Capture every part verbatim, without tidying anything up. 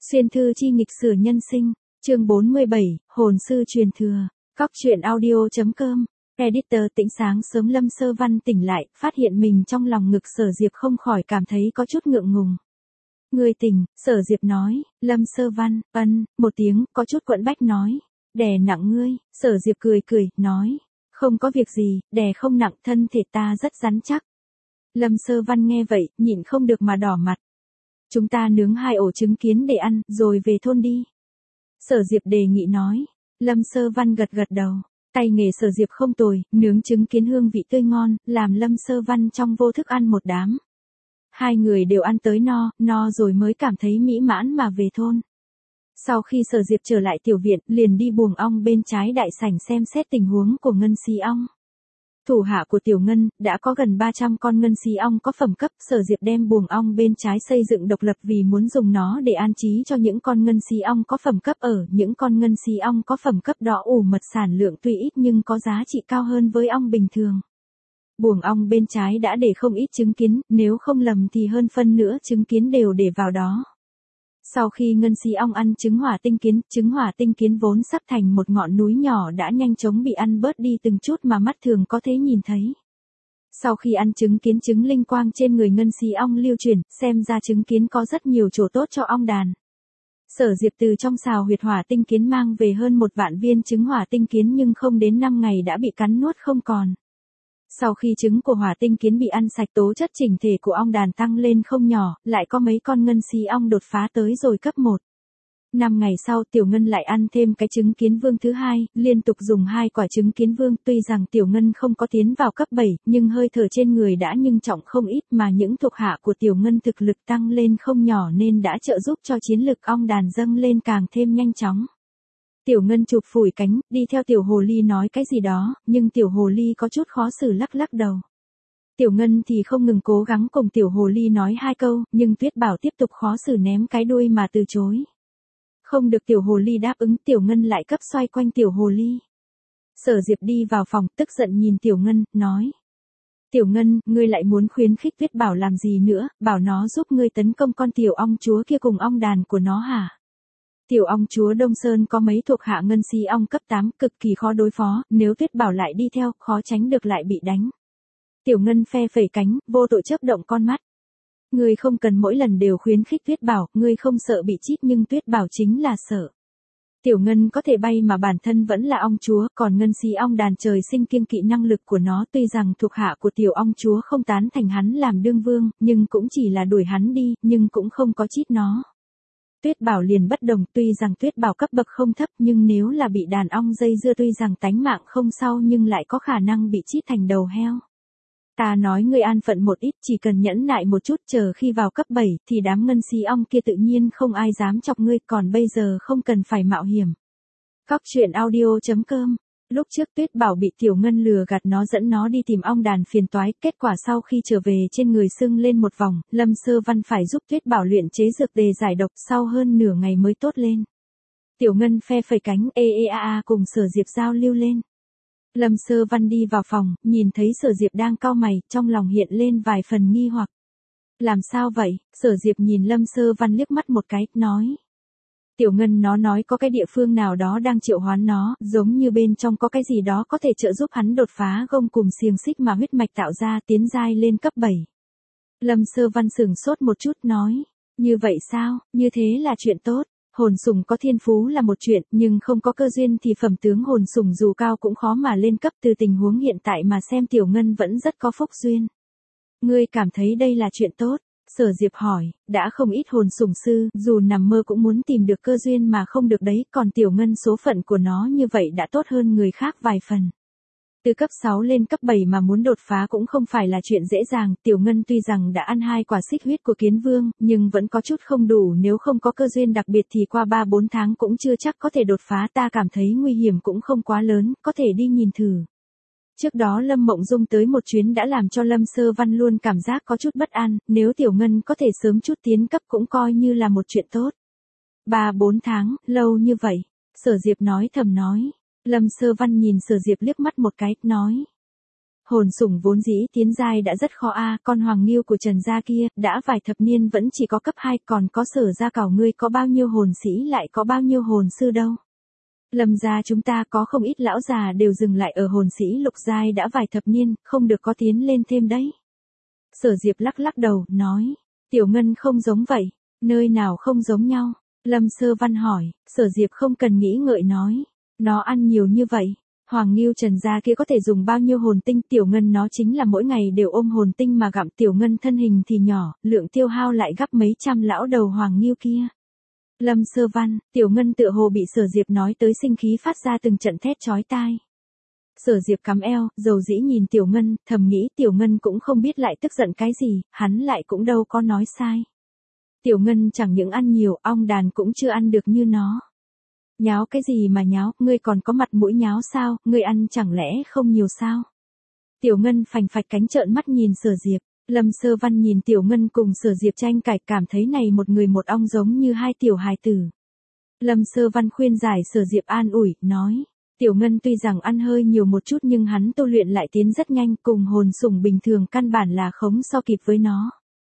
Xuyên thư chi nghịch sử nhân sinh, chương bốn mươi bảy, hồn sư truyền thừa, Cóc truyện audio.com, editor Tĩnh sáng sớm Lâm Sơ Văn tỉnh lại, phát hiện mình trong lòng ngực Sở Diệp không khỏi cảm thấy có chút ngượng ngùng. Ngươi tỉnh, Sở Diệp nói, Lâm Sơ Văn, ân, một tiếng, có chút quẫn bách nói, đè nặng ngươi, Sở Diệp cười cười, nói, không có việc gì, đè không nặng, thân thể ta rất rắn chắc. Lâm Sơ Văn nghe vậy, nhịn không được mà đỏ mặt. Chúng ta nướng hai ổ trứng kiến để ăn, rồi về thôn đi. Sở Diệp đề nghị nói. Lâm Sơ Văn gật gật đầu. Tay nghề Sở Diệp không tồi, nướng trứng kiến hương vị tươi ngon, làm Lâm Sơ Văn trong vô thức ăn một đám. Hai người đều ăn tới no, no rồi mới cảm thấy mỹ mãn mà về thôn. Sau khi Sở Diệp trở lại tiểu viện, liền đi buồng ong bên trái đại sảnh xem xét tình huống của ngân xí ong. Thủ hạ của Tiểu Ngân, đã có gần ba trăm con ngân xí ong có phẩm cấp, Sở Diệp đem buồng ong bên trái xây dựng độc lập vì muốn dùng nó để an trí cho những con ngân xí ong có phẩm cấp ở, những con ngân xí ong có phẩm cấp đỏ ủ mật sản lượng tuy ít nhưng có giá trị cao hơn với ong bình thường. Buồng ong bên trái đã để không ít trứng kiến, nếu không lầm thì hơn phân nữa trứng kiến đều để vào đó. Sau khi ngân xí ong ăn trứng hỏa tinh kiến, trứng hỏa tinh kiến vốn sắp thành một ngọn núi nhỏ đã nhanh chóng bị ăn bớt đi từng chút mà mắt thường có thể nhìn thấy. Sau khi ăn trứng kiến, trứng linh quang trên người ngân xí ong lưu chuyển, xem ra trứng kiến có rất nhiều chỗ tốt cho ong đàn. Sở Diệp từ trong sào huyệt hỏa tinh kiến mang về hơn một vạn viên trứng hỏa tinh kiến nhưng không đến năm ngày đã bị cắn nuốt không còn. Sau khi trứng của hỏa tinh kiến bị ăn sạch, tố chất chỉnh thể của ong đàn tăng lên không nhỏ, lại có mấy con ngân xí ong đột phá tới rồi cấp một. Năm ngày sau Tiểu Ngân lại ăn thêm cái trứng kiến vương thứ hai, liên tục dùng hai quả trứng kiến vương, tuy rằng Tiểu Ngân không có tiến vào cấp bảy, nhưng hơi thở trên người đã nhưng trọng không ít mà những thuộc hạ của Tiểu Ngân thực lực tăng lên không nhỏ nên đã trợ giúp cho chiến lực ong đàn dâng lên càng thêm nhanh chóng. Tiểu Ngân chụp phủi cánh, đi theo Tiểu Hồ Ly nói cái gì đó, nhưng Tiểu Hồ Ly có chút khó xử lắc lắc đầu. Tiểu Ngân thì không ngừng cố gắng cùng Tiểu Hồ Ly nói hai câu, nhưng Tuyết Bảo tiếp tục khó xử ném cái đuôi mà từ chối. Không được Tiểu Hồ Ly đáp ứng, Tiểu Ngân lại cấp xoay quanh Tiểu Hồ Ly. Sở Diệp đi vào phòng, tức giận nhìn Tiểu Ngân, nói. Tiểu Ngân, ngươi lại muốn khuyến khích Tuyết Bảo làm gì nữa, bảo nó giúp ngươi tấn công con tiểu ong chúa kia cùng ong đàn của nó hả? Tiểu ong chúa Đông Sơn có mấy thuộc hạ ngân xí ong cấp tám, cực kỳ khó đối phó, nếu Tuyết Bảo lại đi theo, khó tránh được lại bị đánh. Tiểu Ngân phe phẩy cánh, vô tội chớp động con mắt. Ngươi không cần mỗi lần đều khuyến khích Tuyết Bảo, ngươi không sợ bị chít nhưng Tuyết Bảo chính là sợ. Tiểu Ngân có thể bay mà bản thân vẫn là ong chúa, còn ngân xí ong đàn trời sinh kiêng kỵ năng lực của nó, tuy rằng thuộc hạ của tiểu ong chúa không tán thành hắn làm đương vương, nhưng cũng chỉ là đuổi hắn đi, nhưng cũng không có chít nó. Tuyết Bảo liền bất đồng, tuy rằng Tuyết Bảo cấp bậc không thấp nhưng nếu là bị đàn ong dây dưa tuy rằng tánh mạng không sao nhưng lại có khả năng bị chít thành đầu heo. Ta nói ngươi an phận một ít, chỉ cần nhẫn nại một chút, chờ khi vào cấp bảy thì đám ngân xí ong kia tự nhiên không ai dám chọc ngươi, còn bây giờ không cần phải mạo hiểm. Cóc truyện audio.com. Lúc trước Tuyết Bảo bị Tiểu Ngân lừa gạt, nó dẫn nó đi tìm ong đàn phiền toái, kết quả sau khi trở về trên người sưng lên một vòng, Lâm Sơ Văn phải giúp Tuyết Bảo luyện chế dược tề giải độc, sau hơn nửa ngày mới tốt lên. Tiểu Ngân phe phẩy cánh, ê ê a a cùng Sở Diệp giao lưu lên. Lâm Sơ Văn đi vào phòng, nhìn thấy Sở Diệp đang cau mày, trong lòng hiện lên vài phần nghi hoặc. Làm sao vậy? Sở Diệp nhìn Lâm Sơ Văn liếc mắt một cái, nói. Tiểu Ngân nó nói có cái địa phương nào đó đang triệu hoán nó, giống như bên trong có cái gì đó có thể trợ giúp hắn đột phá gông cùm xiềng xích mà huyết mạch tạo ra, tiến giai lên cấp bảy. Lâm Sơ Văn sửng sốt một chút, nói. Như vậy sao? Như thế là chuyện tốt. Hồn sủng có thiên phú là một chuyện, nhưng không có cơ duyên thì phẩm tướng hồn sủng dù cao cũng khó mà lên cấp, từ tình huống hiện tại mà xem Tiểu Ngân vẫn rất có phúc duyên. Ngươi cảm thấy đây là chuyện tốt? Sở Diệp hỏi, đã không ít hồn sủng sư, dù nằm mơ cũng muốn tìm được cơ duyên mà không được đấy, còn Tiểu Ngân số phận của nó như vậy đã tốt hơn người khác vài phần. Từ cấp sáu lên cấp bảy mà muốn đột phá cũng không phải là chuyện dễ dàng, Tiểu Ngân tuy rằng đã ăn hai quả xích huyết của kiến vương, nhưng vẫn có chút không đủ, nếu không có cơ duyên đặc biệt thì qua ba bốn tháng cũng chưa chắc có thể đột phá, ta cảm thấy nguy hiểm cũng không quá lớn, có thể đi nhìn thử. Trước đó Lâm Mộng Dung tới một chuyến đã làm cho Lâm Sơ Văn luôn cảm giác có chút bất an, nếu Tiểu Ngân có thể sớm chút tiến cấp cũng coi như là một chuyện tốt. Ba bốn tháng, lâu như vậy, Sở Diệp nói thầm nói. Lâm Sơ Văn nhìn Sở Diệp liếc mắt một cái, nói. Hồn sủng vốn dĩ tiến giai đã rất khó a, con Hoàng Ngưu của Trần gia kia, đã vài thập niên vẫn chỉ có cấp hai, còn có Sở gia Cảo ngươi có bao nhiêu hồn sĩ lại có bao nhiêu hồn sư đâu. Lâm gia chúng ta có không ít lão già đều dừng lại ở hồn sĩ lục giai đã vài thập niên, không được có tiến lên thêm đấy. Sở Diệp lắc lắc đầu, nói, Tiểu Ngân không giống vậy, nơi nào không giống nhau. Lâm Sơ Văn hỏi, Sở Diệp không cần nghĩ ngợi nói, nó ăn nhiều như vậy. Hoàng Ngưu Trần gia kia có thể dùng bao nhiêu hồn tinh, Tiểu Ngân nó chính là mỗi ngày đều ôm hồn tinh mà gặm, Tiểu Ngân thân hình thì nhỏ, lượng tiêu hao lại gấp mấy trăm lão đầu Hoàng Ngưu kia. Lâm Sơ Văn, Tiểu Ngân tựa hồ bị Sở Diệp nói tới sinh khí phát ra từng trận thét chói tai. Sở Diệp cắm eo, dầu dĩ nhìn Tiểu Ngân, thầm nghĩ Tiểu Ngân cũng không biết lại tức giận cái gì, hắn lại cũng đâu có nói sai. Tiểu Ngân chẳng những ăn nhiều, ong đàn cũng chưa ăn được như nó. Nháo cái gì mà nháo, ngươi còn có mặt mũi nháo sao, ngươi ăn chẳng lẽ không nhiều sao? Tiểu Ngân phành phạch cánh trợn mắt nhìn Sở Diệp, Lâm Sơ Văn nhìn Tiểu Ngân cùng Sở Diệp tranh cãi, cảm thấy này một người một ong giống như hai tiểu hài tử. Lâm Sơ Văn khuyên giải Sở Diệp an ủi, nói, Tiểu Ngân tuy rằng ăn hơi nhiều một chút nhưng hắn tu luyện lại tiến rất nhanh, cùng hồn sủng bình thường căn bản là khống so kịp với nó.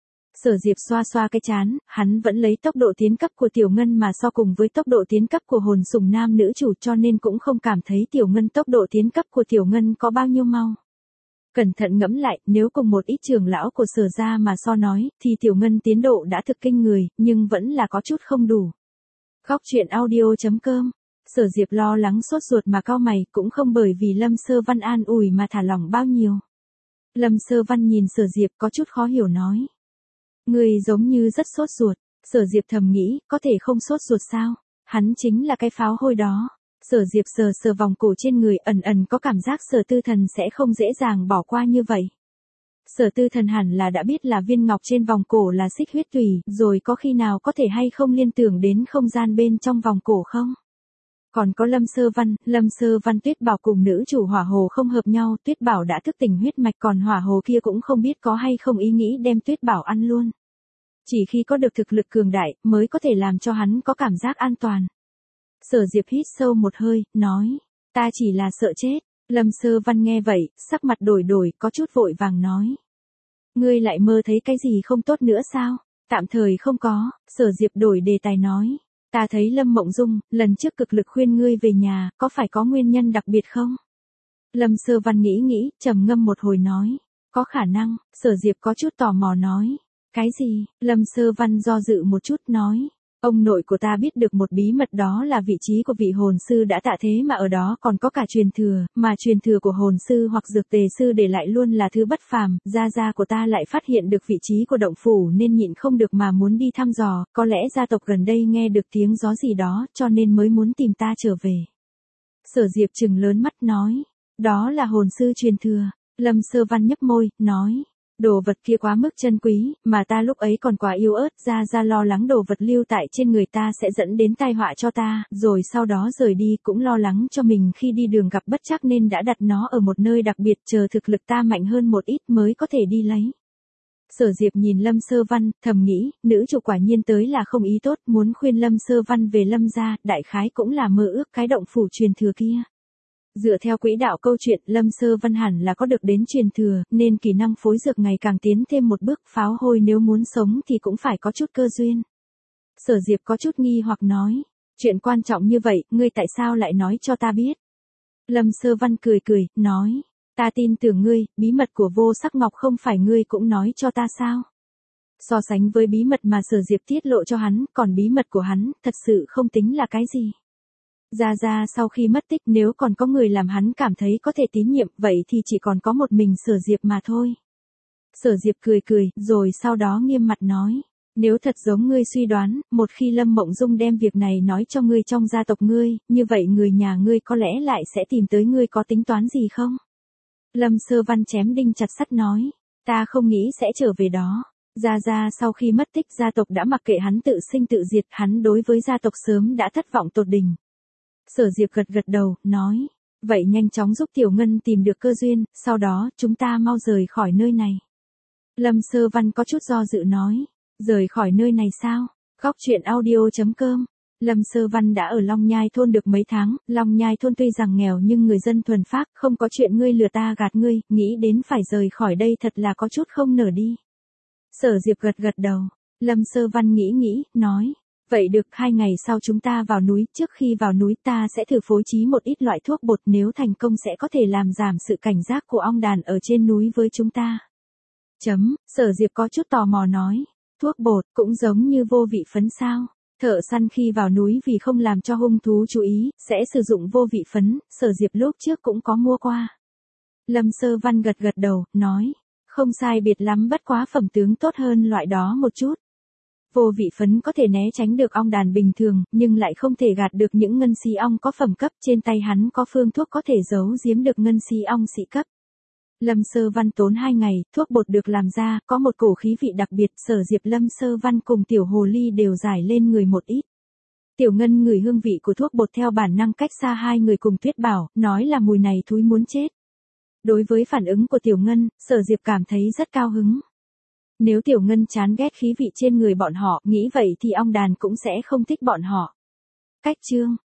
Sở Diệp xoa xoa cái chán, hắn vẫn lấy tốc độ tiến cấp của Tiểu Ngân mà so cùng với tốc độ tiến cấp của hồn sủng nam nữ chủ, cho nên cũng không cảm thấy Tiểu Ngân tốc độ tiến cấp của Tiểu Ngân có bao nhiêu mau. Cẩn thận ngẫm lại, nếu cùng một ít trưởng lão của Sở gia mà so nói, thì Tiểu Ngân tiến độ đã thực kinh người, nhưng vẫn là có chút không đủ. Góc truyện audio chấm com. Sở Diệp lo lắng sốt ruột mà cau mày, cũng không bởi vì Lâm Sơ Văn an ủi mà thả lỏng bao nhiêu. Lâm Sơ Văn nhìn Sở Diệp có chút khó hiểu nói. Người giống như rất sốt ruột. Sở Diệp thầm nghĩ, có thể không sốt ruột sao? Hắn chính là cái pháo hôi đó. Sở Diệp sờ sờ vòng cổ trên người, ẩn ẩn có cảm giác Sở Tư Thần sẽ không dễ dàng bỏ qua như vậy. Sở Tư Thần hẳn là đã biết là viên ngọc trên vòng cổ là xích huyết tùy, rồi có khi nào có thể hay không liên tưởng đến không gian bên trong vòng cổ không? Còn có Lâm Sơ Văn, Lâm Sơ Văn Tuyết Bảo cùng nữ chủ Hỏa Hồ không hợp nhau, Tuyết Bảo đã thức tỉnh huyết mạch, còn Hỏa Hồ kia cũng không biết có hay không ý nghĩ đem Tuyết Bảo ăn luôn. Chỉ khi có được thực lực cường đại, mới có thể làm cho hắn có cảm giác an toàn. Sở Diệp hít sâu một hơi, nói, ta chỉ là sợ chết. Lâm Sơ Văn nghe vậy, sắc mặt đổi đổi, có chút vội vàng nói. Ngươi lại mơ thấy cái gì không tốt nữa sao? Tạm thời không có. Sở Diệp đổi đề tài nói. Ta thấy Lâm Mộng Dung, lần trước cực lực khuyên ngươi về nhà, có phải có nguyên nhân đặc biệt không? Lâm Sơ Văn nghĩ nghĩ, trầm ngâm một hồi nói. Có khả năng. Sở Diệp có chút tò mò nói. Cái gì? Lâm Sơ Văn do dự một chút nói. Ông nội của ta biết được một bí mật, đó là vị trí của vị hồn sư đã tạ thế mà ở đó còn có cả truyền thừa, mà truyền thừa của hồn sư hoặc dược tề sư để lại luôn là thứ bất phàm, gia gia của ta lại phát hiện được vị trí của động phủ nên nhịn không được mà muốn đi thăm dò, có lẽ gia tộc gần đây nghe được tiếng gió gì đó cho nên mới muốn tìm ta trở về. Sở Diệp trừng lớn mắt nói, đó là hồn sư truyền thừa. Lâm Sơ Văn nhấp môi, nói. Đồ vật kia quá mức chân quý, mà ta lúc ấy còn quá yếu ớt, ra ra lo lắng đồ vật lưu tại trên người ta sẽ dẫn đến tai họa cho ta, rồi sau đó rời đi, cũng lo lắng cho mình khi đi đường gặp bất trắc nên đã đặt nó ở một nơi đặc biệt, chờ thực lực ta mạnh hơn một ít mới có thể đi lấy. Sở Diệp nhìn Lâm Sơ Văn, thầm nghĩ, nữ chủ quả nhiên tới là không ý tốt, muốn khuyên Lâm Sơ Văn về Lâm gia, đại khái cũng là mơ ước cái động phủ truyền thừa kia. Dựa theo quỹ đạo câu chuyện, Lâm Sơ Văn hẳn là có được đến truyền thừa, nên kỹ năng phối dược ngày càng tiến thêm một bước, pháo hôi nếu muốn sống thì cũng phải có chút cơ duyên. Sở Diệp có chút nghi hoặc nói, chuyện quan trọng như vậy, ngươi tại sao lại nói cho ta biết? Lâm Sơ Văn cười cười, nói, ta tin tưởng ngươi, bí mật của Vô Sắc Ngọc không phải ngươi cũng nói cho ta sao? So sánh với bí mật mà Sở Diệp tiết lộ cho hắn, còn bí mật của hắn, thật sự không tính là cái gì. Gia Gia sau khi mất tích, nếu còn có người làm hắn cảm thấy có thể tín nhiệm, vậy thì chỉ còn có một mình Sở Diệp mà thôi. Sở Diệp cười cười, rồi sau đó nghiêm mặt nói, nếu thật giống ngươi suy đoán, một khi Lâm Mộng Dung đem việc này nói cho ngươi trong gia tộc ngươi, như vậy người nhà ngươi có lẽ lại sẽ tìm tới ngươi, có tính toán gì không? Lâm Sơ Văn chém đinh chặt sắt nói, ta không nghĩ sẽ trở về đó. Gia Gia sau khi mất tích, gia tộc đã mặc kệ hắn tự sinh tự diệt, hắn đối với gia tộc sớm đã thất vọng tột đỉnh. Sở Diệp gật gật đầu, nói, vậy nhanh chóng giúp Tiểu Ngân tìm được cơ duyên, sau đó, chúng ta mau rời khỏi nơi này. Lâm Sơ Văn có chút do dự nói, rời khỏi nơi này sao? Góc truyện audio chấm com Lâm Sơ Văn đã ở Long Nhai thôn được mấy tháng, Long Nhai thôn tuy rằng nghèo nhưng người dân thuần phác, không có chuyện ngươi lừa ta gạt ngươi, nghĩ đến phải rời khỏi đây thật là có chút không nở đi. Sở Diệp gật gật đầu, Lâm Sơ Văn nghĩ nghĩ, nói, vậy được, hai ngày sau chúng ta vào núi, trước khi vào núi ta sẽ thử phối trí một ít loại thuốc bột, nếu thành công sẽ có thể làm giảm sự cảnh giác của ong đàn ở trên núi với chúng ta. Chấm, Sở Diệp có chút tò mò nói, thuốc bột cũng giống như vô vị phấn sao? Thợ săn khi vào núi vì không làm cho hung thú chú ý, sẽ sử dụng vô vị phấn, Sở Diệp lúc trước cũng có mua qua. Lâm Sơ Văn gật gật đầu, nói, không sai biệt lắm, bất quá phẩm tướng tốt hơn loại đó một chút. Vô vị phấn có thể né tránh được ong đàn bình thường, nhưng lại không thể gạt được những ngân si ong có phẩm cấp, trên tay hắn có phương thuốc có thể giấu giếm được ngân si ong sĩ cấp. Lâm Sơ Văn tốn hai ngày, thuốc bột được làm ra, có một cổ khí vị đặc biệt, Sở Diệp, Lâm Sơ Văn cùng Tiểu Hồ Ly đều giải lên người một ít. Tiểu Ngân ngửi hương vị của thuốc bột theo bản năng cách xa hai người cùng Tuyết Bảo, nói là mùi này thúi muốn chết. Đối với phản ứng của Tiểu Ngân, Sở Diệp cảm thấy rất cao hứng. Nếu Tiểu Ngân chán ghét khí vị trên người bọn họ, nghĩ vậy thì ong đàn cũng sẽ không thích bọn họ. Cách chương